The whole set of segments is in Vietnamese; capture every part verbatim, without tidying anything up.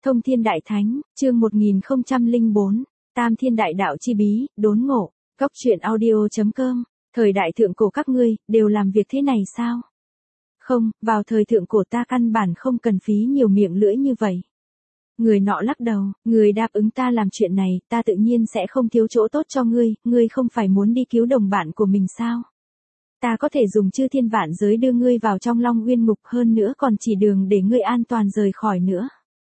Thông Thiên Đại Thánh, chương một nghìn không trăm lẻ bốn, Tam Thiên Đại Đạo chi bí, đốn ngộ, Góc truyện audio.com, thời đại thượng cổ các ngươi, đều làm việc thế này sao? Không, vào thời thượng cổ ta căn bản không cần phí nhiều miệng lưỡi như vậy. Người nọ lắc đầu, người đáp ứng ta làm chuyện này, ta tự nhiên sẽ không thiếu chỗ tốt cho ngươi, ngươi không phải muốn đi cứu đồng bạn của mình sao? Ta có thể dùng chư thiên vạn giới đưa ngươi vào trong Long Uyên ngục, hơn nữa còn chỉ đường để ngươi an toàn rời khỏi nữa.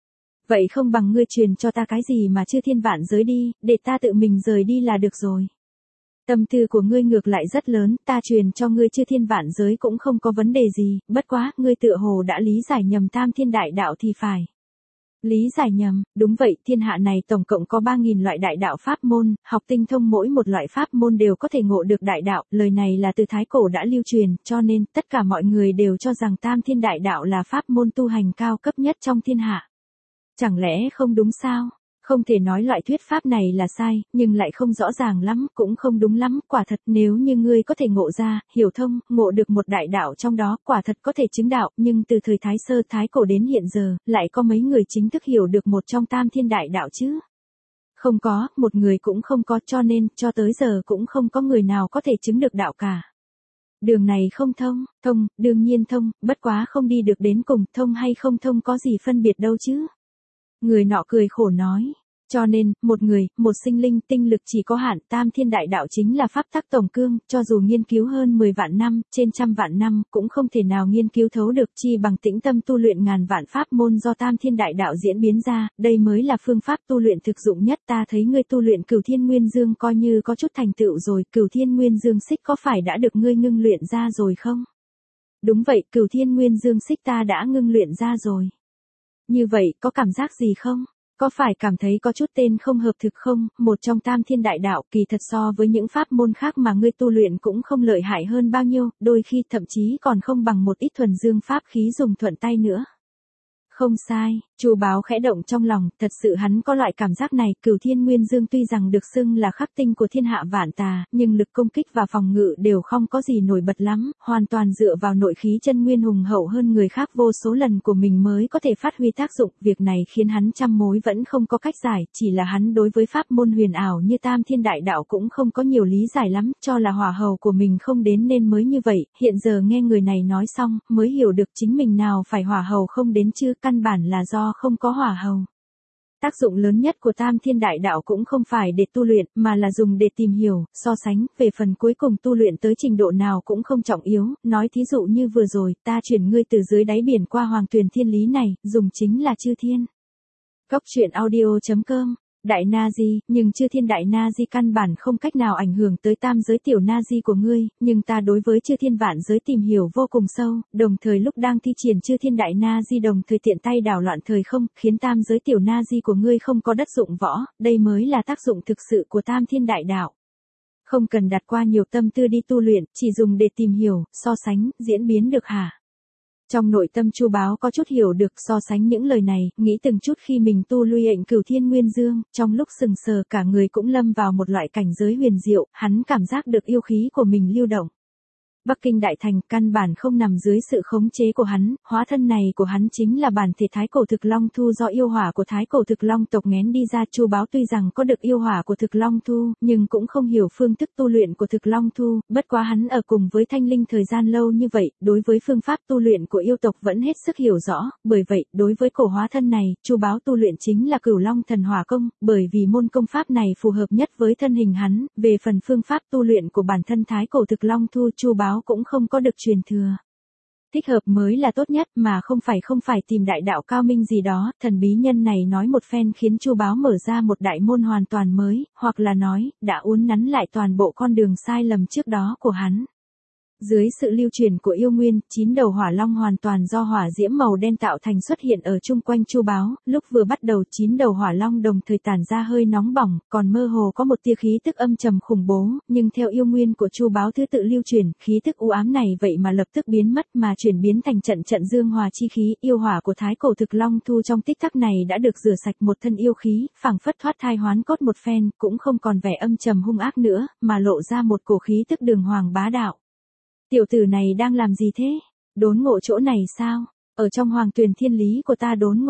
Vậy không bằng ngươi truyền cho ta cái gì mà chư thiên vạn giới đi, để ta tự mình rời đi là được rồi. Tâm tư của ngươi ngược lại rất lớn, ta truyền cho ngươi chư thiên vạn giới cũng không có vấn đề gì, bất quá, ngươi tựa hồ đã lý giải nhầm Tam Thiên Đại Đạo thì phải. Lý giải nhầm, đúng vậy, thiên hạ này tổng cộng có ba nghìn loại đại đạo pháp môn, học tinh thông mỗi một loại pháp môn đều có thể ngộ được đại đạo, lời này là từ thái cổ đã lưu truyền, cho nên, tất cả mọi người đều cho rằng Tam Thiên Đại Đạo là pháp môn tu hành cao cấp nhất trong thiên hạ. Chẳng lẽ không đúng sao? Không thể nói loại thuyết pháp này là sai, nhưng lại không rõ ràng lắm, cũng không đúng lắm, quả thật nếu như ngươi có thể ngộ ra, hiểu thông, ngộ được một đại đạo trong đó, quả thật có thể chứng đạo, nhưng từ thời Thái Sơ Thái Cổ đến hiện giờ, lại có mấy người chính thức hiểu được một trong Tam Thiên Đại Đạo chứ? Không có, một người cũng không có, cho nên, cho tới giờ cũng không có người nào có thể chứng được đạo cả. Đường này không thông, thông, đương nhiên thông, bất quá không đi được đến cùng, thông hay không thông có gì phân biệt đâu chứ? Người nọ cười khổ nói, cho nên, một người, một sinh linh tinh lực chỉ có hạn, Tam Thiên Đại Đạo chính là pháp tắc tổng cương, cho dù nghiên cứu hơn mười vạn năm, trên trăm vạn năm, cũng không thể nào nghiên cứu thấu được, chi bằng tĩnh tâm tu luyện ngàn vạn pháp môn do Tam Thiên Đại Đạo diễn biến ra, đây mới là phương pháp tu luyện thực dụng nhất. Ta thấy ngươi tu luyện Cửu Thiên Nguyên Dương coi như có chút thành tựu rồi, Cửu Thiên Nguyên Dương xích có phải đã được ngươi ngưng luyện ra rồi không? Đúng vậy, Cửu Thiên Nguyên Dương xích ta đã ngưng luyện ra rồi. Như vậy, có cảm giác gì không? Có phải cảm thấy có chút tên không hợp thực không? Một trong Tam Thiên Đại Đạo kỳ thật so với những pháp môn khác mà ngươi tu luyện cũng không lợi hại hơn bao nhiêu, đôi khi thậm chí còn không bằng một ít thuần dương pháp khí dùng thuận tay nữa. Không sai, Chu Báo khẽ động trong lòng, thật sự hắn có loại cảm giác này, Cửu Thiên Nguyên Dương tuy rằng được xưng là khắc tinh của thiên hạ vạn tà, nhưng lực công kích và phòng ngự đều không có gì nổi bật lắm, hoàn toàn dựa vào nội khí chân nguyên hùng hậu hơn người khác vô số lần của mình mới có thể phát huy tác dụng, việc này khiến hắn trăm mối vẫn không có cách giải, chỉ là hắn đối với pháp môn huyền ảo như Tam Thiên Đại Đạo cũng không có nhiều lý giải lắm, cho là hỏa hầu của mình không đến nên mới như vậy, hiện giờ nghe người này nói xong, mới hiểu được chính mình nào phải hỏa hầu không đến chứ, căn bản là do không có hỏa hầu. Tác dụng lớn nhất của Tam Thiên Đại Đạo cũng không phải để tu luyện, mà là dùng để tìm hiểu, so sánh, về phần cuối cùng tu luyện tới trình độ nào cũng không trọng yếu, nói thí dụ như vừa rồi, ta chuyển ngươi từ dưới đáy biển qua hoàng tuyền thiên lý này, dùng chính là chư thiên. Góc truyện audio.com, Đại Na Di, nhưng chư thiên Đại Na Di căn bản không cách nào ảnh hưởng tới tam giới tiểu Na Di của ngươi, nhưng ta đối với chư thiên vạn giới tìm hiểu vô cùng sâu, đồng thời lúc đang thi triển chư thiên Đại Na Di đồng thời tiện tay đảo loạn thời không, khiến tam giới tiểu Na Di của ngươi không có đất dụng võ, đây mới là tác dụng thực sự của Tam Thiên Đại Đạo. Không cần đặt qua nhiều tâm tư đi tu luyện, chỉ dùng để tìm hiểu, so sánh, diễn biến được hả? Trong nội tâm Chu Báo có chút hiểu được, so sánh những lời này, nghĩ từng chút khi mình tu lui hạnh Cửu Thiên Nguyên Dương, trong lúc sừng sờ cả người cũng lâm vào một loại cảnh giới huyền diệu, hắn cảm giác được yêu khí của mình lưu động. Bắc Kinh Đại Thành căn bản không nằm dưới sự khống chế của hắn, hóa thân này của hắn chính là bản thể Thái Cổ Thực Long Thu do yêu hỏa của Thái Cổ Thực Long tộc nghén đi ra. Chu Báo tuy rằng có được yêu hỏa của Thực Long Thu, nhưng cũng không hiểu phương thức tu luyện của Thực Long Thu, bất quá hắn ở cùng với Thanh Linh thời gian lâu như vậy, đối với phương pháp tu luyện của yêu tộc vẫn hết sức hiểu rõ, bởi vậy, đối với cổ hóa thân này, Chu Báo tu luyện chính là Cửu Long Thần Hỏa Công, bởi vì môn công pháp này phù hợp nhất với thân hình hắn, về phần phương pháp tu luyện của bản thân Thái Cổ Thực Long Thu, Chu Báo cũng không có được truyền thừa. Thích hợp mới là tốt nhất, mà không phải không phải tìm đại đạo cao minh gì đó, thần bí nhân này nói một phen khiến Chu Báo mở ra một đại môn hoàn toàn mới, hoặc là nói, đã uốn nắn lại toàn bộ con đường sai lầm trước đó của hắn. Dưới sự lưu truyền của yêu nguyên, chín đầu hỏa long hoàn toàn do hỏa diễm màu đen tạo thành xuất hiện ở chung quanh Chu Báo, lúc vừa bắt đầu chín đầu hỏa long đồng thời tản ra hơi nóng bỏng, còn mơ hồ có một tia khí tức âm trầm khủng bố, nhưng theo yêu nguyên của Chu Báo thứ tự lưu truyền, khí tức u ám này vậy mà lập tức biến mất mà chuyển biến thành trận trận dương hòa chi khí, yêu hỏa của Thái Cổ Thực Long Thu trong tích tắc này đã được rửa sạch một thân yêu khí, phảng phất thoát thai hoán cốt một phen, cũng không còn vẻ âm trầm hung ác nữa, mà lộ ra một cổ khí tức đường hoàng bá đạo. Tiểu tử này đang làm gì thế? Đốn ngộ chỗ này sao? Ở trong hoàng tuyền thiên lý của ta đốn ngộ.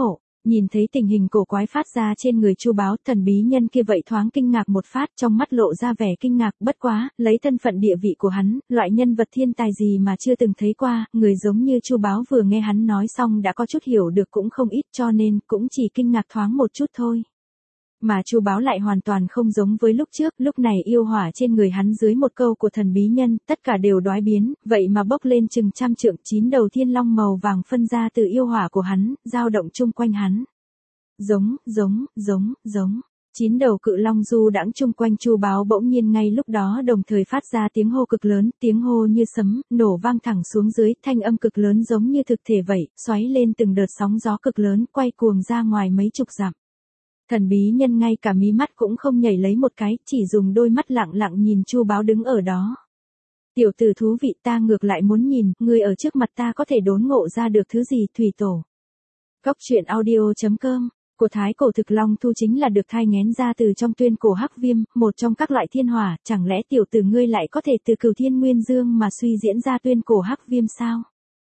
Nhìn thấy tình hình cổ quái phát ra trên người Chu Báo, thần bí nhân kia vậy thoáng kinh ngạc một phát, trong mắt lộ ra vẻ kinh ngạc, bất quá, lấy thân phận địa vị của hắn, loại nhân vật thiên tài gì mà chưa từng thấy qua, người giống như Chu Báo vừa nghe hắn nói xong đã có chút hiểu được cũng không ít, cho nên cũng chỉ kinh ngạc thoáng một chút thôi. Mà Chu Báo lại hoàn toàn không giống với lúc trước, lúc này yêu hỏa trên người hắn dưới một câu của thần bí nhân, tất cả đều đoái biến, vậy mà bốc lên chừng trăm trượng, chín đầu thiên long màu vàng phân ra từ yêu hỏa của hắn, dao động chung quanh hắn. Giống, giống, giống, giống. Chín đầu cự long du đãng chung quanh Chu Báo bỗng nhiên ngay lúc đó đồng thời phát ra tiếng hô cực lớn, tiếng hô như sấm, nổ vang thẳng xuống dưới, thanh âm cực lớn giống như thực thể vậy, xoáy lên từng đợt sóng gió cực lớn, quay cuồng ra ngoài mấy chục dặm. Thần bí nhân ngay cả mí mắt cũng không nhảy lấy một cái, chỉ dùng đôi mắt lặng lặng nhìn Chu Báo đứng ở đó. Tiểu tử thú vị, ta ngược lại muốn nhìn, ngươi ở trước mặt ta có thể đốn ngộ ra được thứ gì, thủy tổ. Góc truyện audio chấm com, của thái cổ thực long thu chính là được thai nghén ra từ trong tuyên cổ hắc viêm, một trong các loại thiên hỏa, chẳng lẽ tiểu tử ngươi lại có thể từ cửu thiên nguyên dương mà suy diễn ra tuyên cổ hắc viêm sao?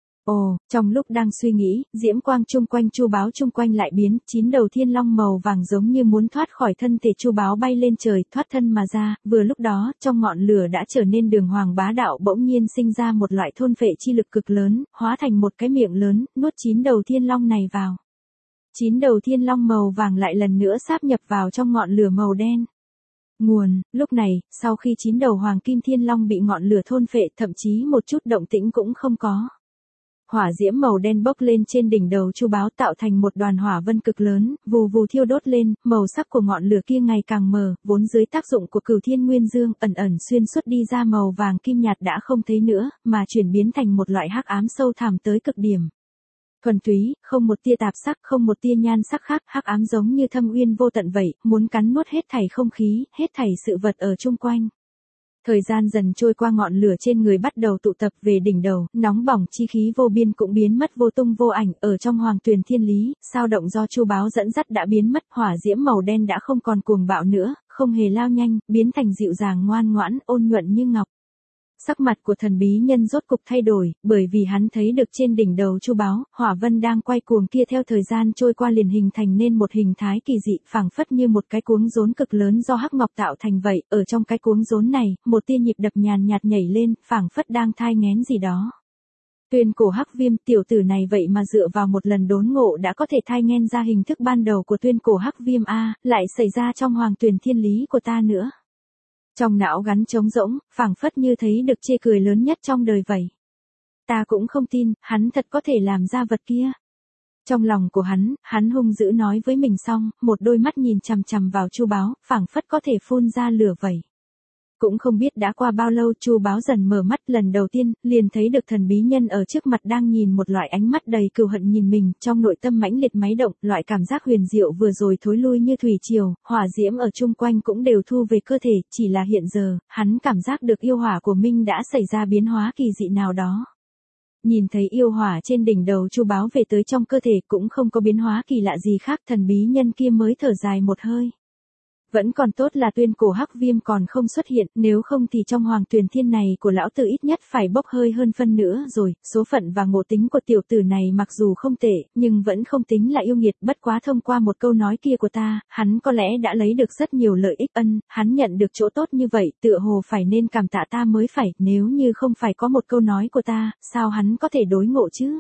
Ồ, trong lúc đang suy nghĩ, diễm quang chung quanh Chu Báo chung quanh lại biến, chín đầu thiên long màu vàng giống như muốn thoát khỏi thân thể Chu Báo bay lên trời, thoát thân mà ra, vừa lúc đó, trong ngọn lửa đã trở nên đường hoàng bá đạo bỗng nhiên sinh ra một loại thôn phệ chi lực cực lớn, hóa thành một cái miệng lớn, nuốt chín đầu thiên long này vào. Chín đầu thiên long màu vàng lại lần nữa sáp nhập vào trong ngọn lửa màu đen. Nguồn, lúc này, sau khi chín đầu hoàng kim thiên long bị ngọn lửa thôn phệ, thậm chí một chút động tĩnh cũng không có. Hỏa diễm màu đen bốc lên trên đỉnh đầu Chu Báo tạo thành một đoàn hỏa vân cực lớn, vù vù thiêu đốt lên, màu sắc của ngọn lửa kia ngày càng mờ, vốn dưới tác dụng của cửu thiên nguyên dương, ẩn ẩn xuyên suốt đi ra màu vàng kim nhạt đã không thấy nữa, mà chuyển biến thành một loại hắc ám sâu thẳm tới cực điểm. Thuần túy, không một tia tạp sắc, không một tia nhan sắc khác, hắc ám giống như thâm uyên vô tận vậy, muốn cắn nuốt hết thảy không khí, hết thảy sự vật ở chung quanh. Thời gian dần trôi qua, ngọn lửa trên người bắt đầu tụ tập về đỉnh đầu, nóng bỏng chi khí vô biên cũng biến mất vô tung vô ảnh, ở trong hoàng tuyền thiên lý, sao động do Chu Báo dẫn dắt đã biến mất, hỏa diễm màu đen đã không còn cuồng bạo nữa, không hề lao nhanh, biến thành dịu dàng ngoan ngoãn, ôn nhuận như ngọc. Sắc mặt của thần bí nhân rốt cục thay đổi, bởi vì hắn thấy được trên đỉnh đầu Chu Báo, hỏa vân đang quay cuồng kia theo thời gian trôi qua liền hình thành nên một hình thái kỳ dị, phảng phất như một cái cuống rốn cực lớn do hắc ngọc tạo thành vậy, ở trong cái cuống rốn này, một tia nhịp đập nhàn nhạt nhảy lên, phảng phất đang thai nghén gì đó. Tuyên cổ hắc viêm, tiểu tử này vậy mà dựa vào một lần đốn ngộ đã có thể thai nghén ra hình thức ban đầu của tuyên cổ hắc viêm a, lại xảy ra trong hoàng tuyền thiên lý của ta nữa. Trong não gắn trống rỗng, phảng phất như thấy được chê cười lớn nhất trong đời vậy. Ta cũng không tin, hắn thật có thể làm ra vật kia. Trong lòng của hắn, hắn hung dữ nói với mình xong, một đôi mắt nhìn chằm chằm vào Chu Báo, phảng phất có thể phun ra lửa vậy. Cũng không biết đã qua bao lâu, Chu Báo dần mở mắt, lần đầu tiên, liền thấy được thần bí nhân ở trước mặt đang nhìn một loại ánh mắt đầy cừu hận nhìn mình, trong nội tâm mãnh liệt máy động, loại cảm giác huyền diệu vừa rồi thối lui như thủy triều, hỏa diễm ở chung quanh cũng đều thu về cơ thể, chỉ là hiện giờ, hắn cảm giác được yêu hỏa của mình đã xảy ra biến hóa kỳ dị nào đó. Nhìn thấy yêu hỏa trên đỉnh đầu Chu Báo về tới trong cơ thể cũng không có biến hóa kỳ lạ gì khác, thần bí nhân kia mới thở dài một hơi. Vẫn còn tốt là tuyên cổ hắc viêm còn không xuất hiện, nếu không thì trong hoàng tuyền thiên này của lão tử ít nhất phải bốc hơi hơn phân nữa rồi, số phận và ngộ tính của tiểu tử này mặc dù không tệ, nhưng vẫn không tính là yêu nghiệt, bất quá thông qua một câu nói kia của ta, hắn có lẽ đã lấy được rất nhiều lợi ích ân, hắn nhận được chỗ tốt như vậy, tựa hồ phải nên cảm tạ ta mới phải, nếu như không phải có một câu nói của ta, sao hắn có thể đối ngộ chứ?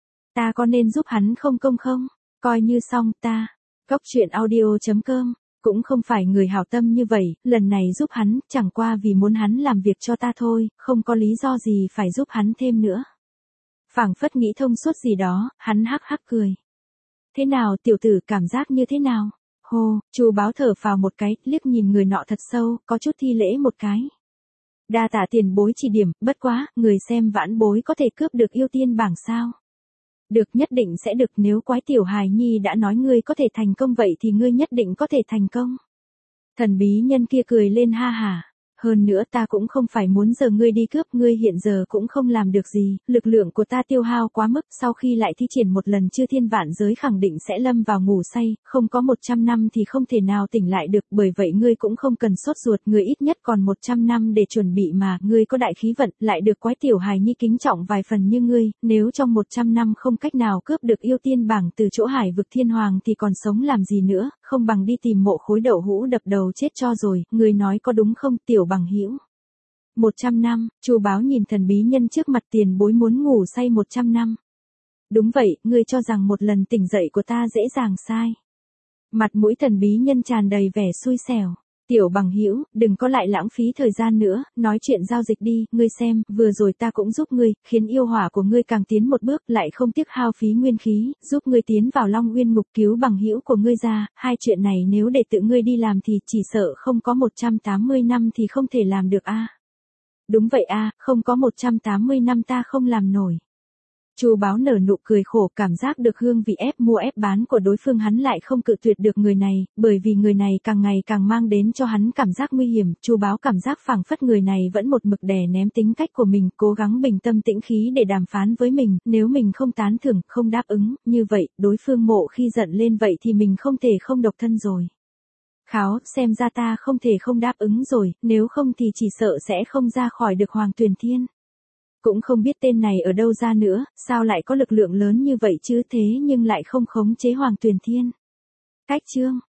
Ta có nên giúp hắn không công không? Coi như xong, ta. Góc truyện audio chấm com cũng không phải người hảo tâm như vậy, lần này giúp hắn, chẳng qua vì muốn hắn làm việc cho ta thôi, không có lý do gì phải giúp hắn thêm nữa. Phảng phất nghĩ thông suốt gì đó, hắn hắc hắc cười. Thế nào tiểu tử, cảm giác như thế nào? Hô, Chu Báo thở phào một cái, liếc nhìn người nọ thật sâu, có chút thi lễ một cái. Đa tạ tiền bối chỉ điểm, bất quá, người xem vãn bối có thể cướp được yêu tiên bảng sao? Được, nhất định sẽ được, nếu quái tiểu hài nhi đã nói ngươi có thể thành công vậy thì ngươi nhất định có thể thành công. Thần bí nhân kia cười lên ha hả. Hơn nữa ta cũng không phải muốn giờ ngươi đi cướp, ngươi hiện giờ cũng không làm được gì, lực lượng của ta tiêu hao quá mức, sau khi lại thi triển một lần chư thiên vạn giới khẳng định sẽ lâm vào ngủ say, không có một trăm năm thì không thể nào tỉnh lại được, bởi vậy ngươi cũng không cần sốt ruột, ngươi ít nhất còn một trăm năm để chuẩn bị mà, ngươi có đại khí vận, lại được quái tiểu hài nhi kính trọng vài phần như ngươi, nếu trong một trăm năm không cách nào cướp được yêu tiên bảng từ chỗ hải vực thiên hoàng thì còn sống làm gì nữa, không bằng đi tìm mộ khối đậu hũ đập đầu chết cho rồi, ngươi nói có đúng không tiểu bằng hữu? Một trăm năm, Chu Báo nhìn thần bí nhân trước mặt tiền bối muốn ngủ say một trăm năm. Đúng vậy, ngươi cho rằng một lần tỉnh dậy của ta dễ dàng sai. Mặt mũi thần bí nhân tràn đầy vẻ xui xẻo. Tiểu bằng hữu, đừng có lại lãng phí thời gian nữa, nói chuyện giao dịch đi, ngươi xem, vừa rồi ta cũng giúp ngươi, khiến yêu hỏa của ngươi càng tiến một bước, lại không tiếc hao phí nguyên khí, giúp ngươi tiến vào Long Uyên ngục cứu bằng hữu của ngươi ra, hai chuyện này nếu để tự ngươi đi làm thì chỉ sợ không có một trăm tám mươi năm thì không thể làm được a. Đúng vậy a, không có một trăm tám mươi năm ta không làm nổi. Chu Báo nở nụ cười khổ, cảm giác được hương vị ép mua ép bán của đối phương, hắn lại không cự tuyệt được người này, bởi vì người này càng ngày càng mang đến cho hắn cảm giác nguy hiểm, Chu Báo cảm giác phảng phất người này vẫn một mực đè ném tính cách của mình, cố gắng bình tâm tĩnh khí để đàm phán với mình, nếu mình không tán thưởng, không đáp ứng, như vậy, đối phương mộ khi giận lên vậy thì mình không thể không độc thân rồi. Kháo, xem ra ta không thể không đáp ứng rồi, nếu không thì chỉ sợ sẽ không ra khỏi được Hoàng Tuyền Thiên. Cũng không biết tên này ở đâu ra nữa, sao lại có lực lượng lớn như vậy chứ, thế nhưng lại không khống chế Hoàng Tuyền Thiên. Cách chương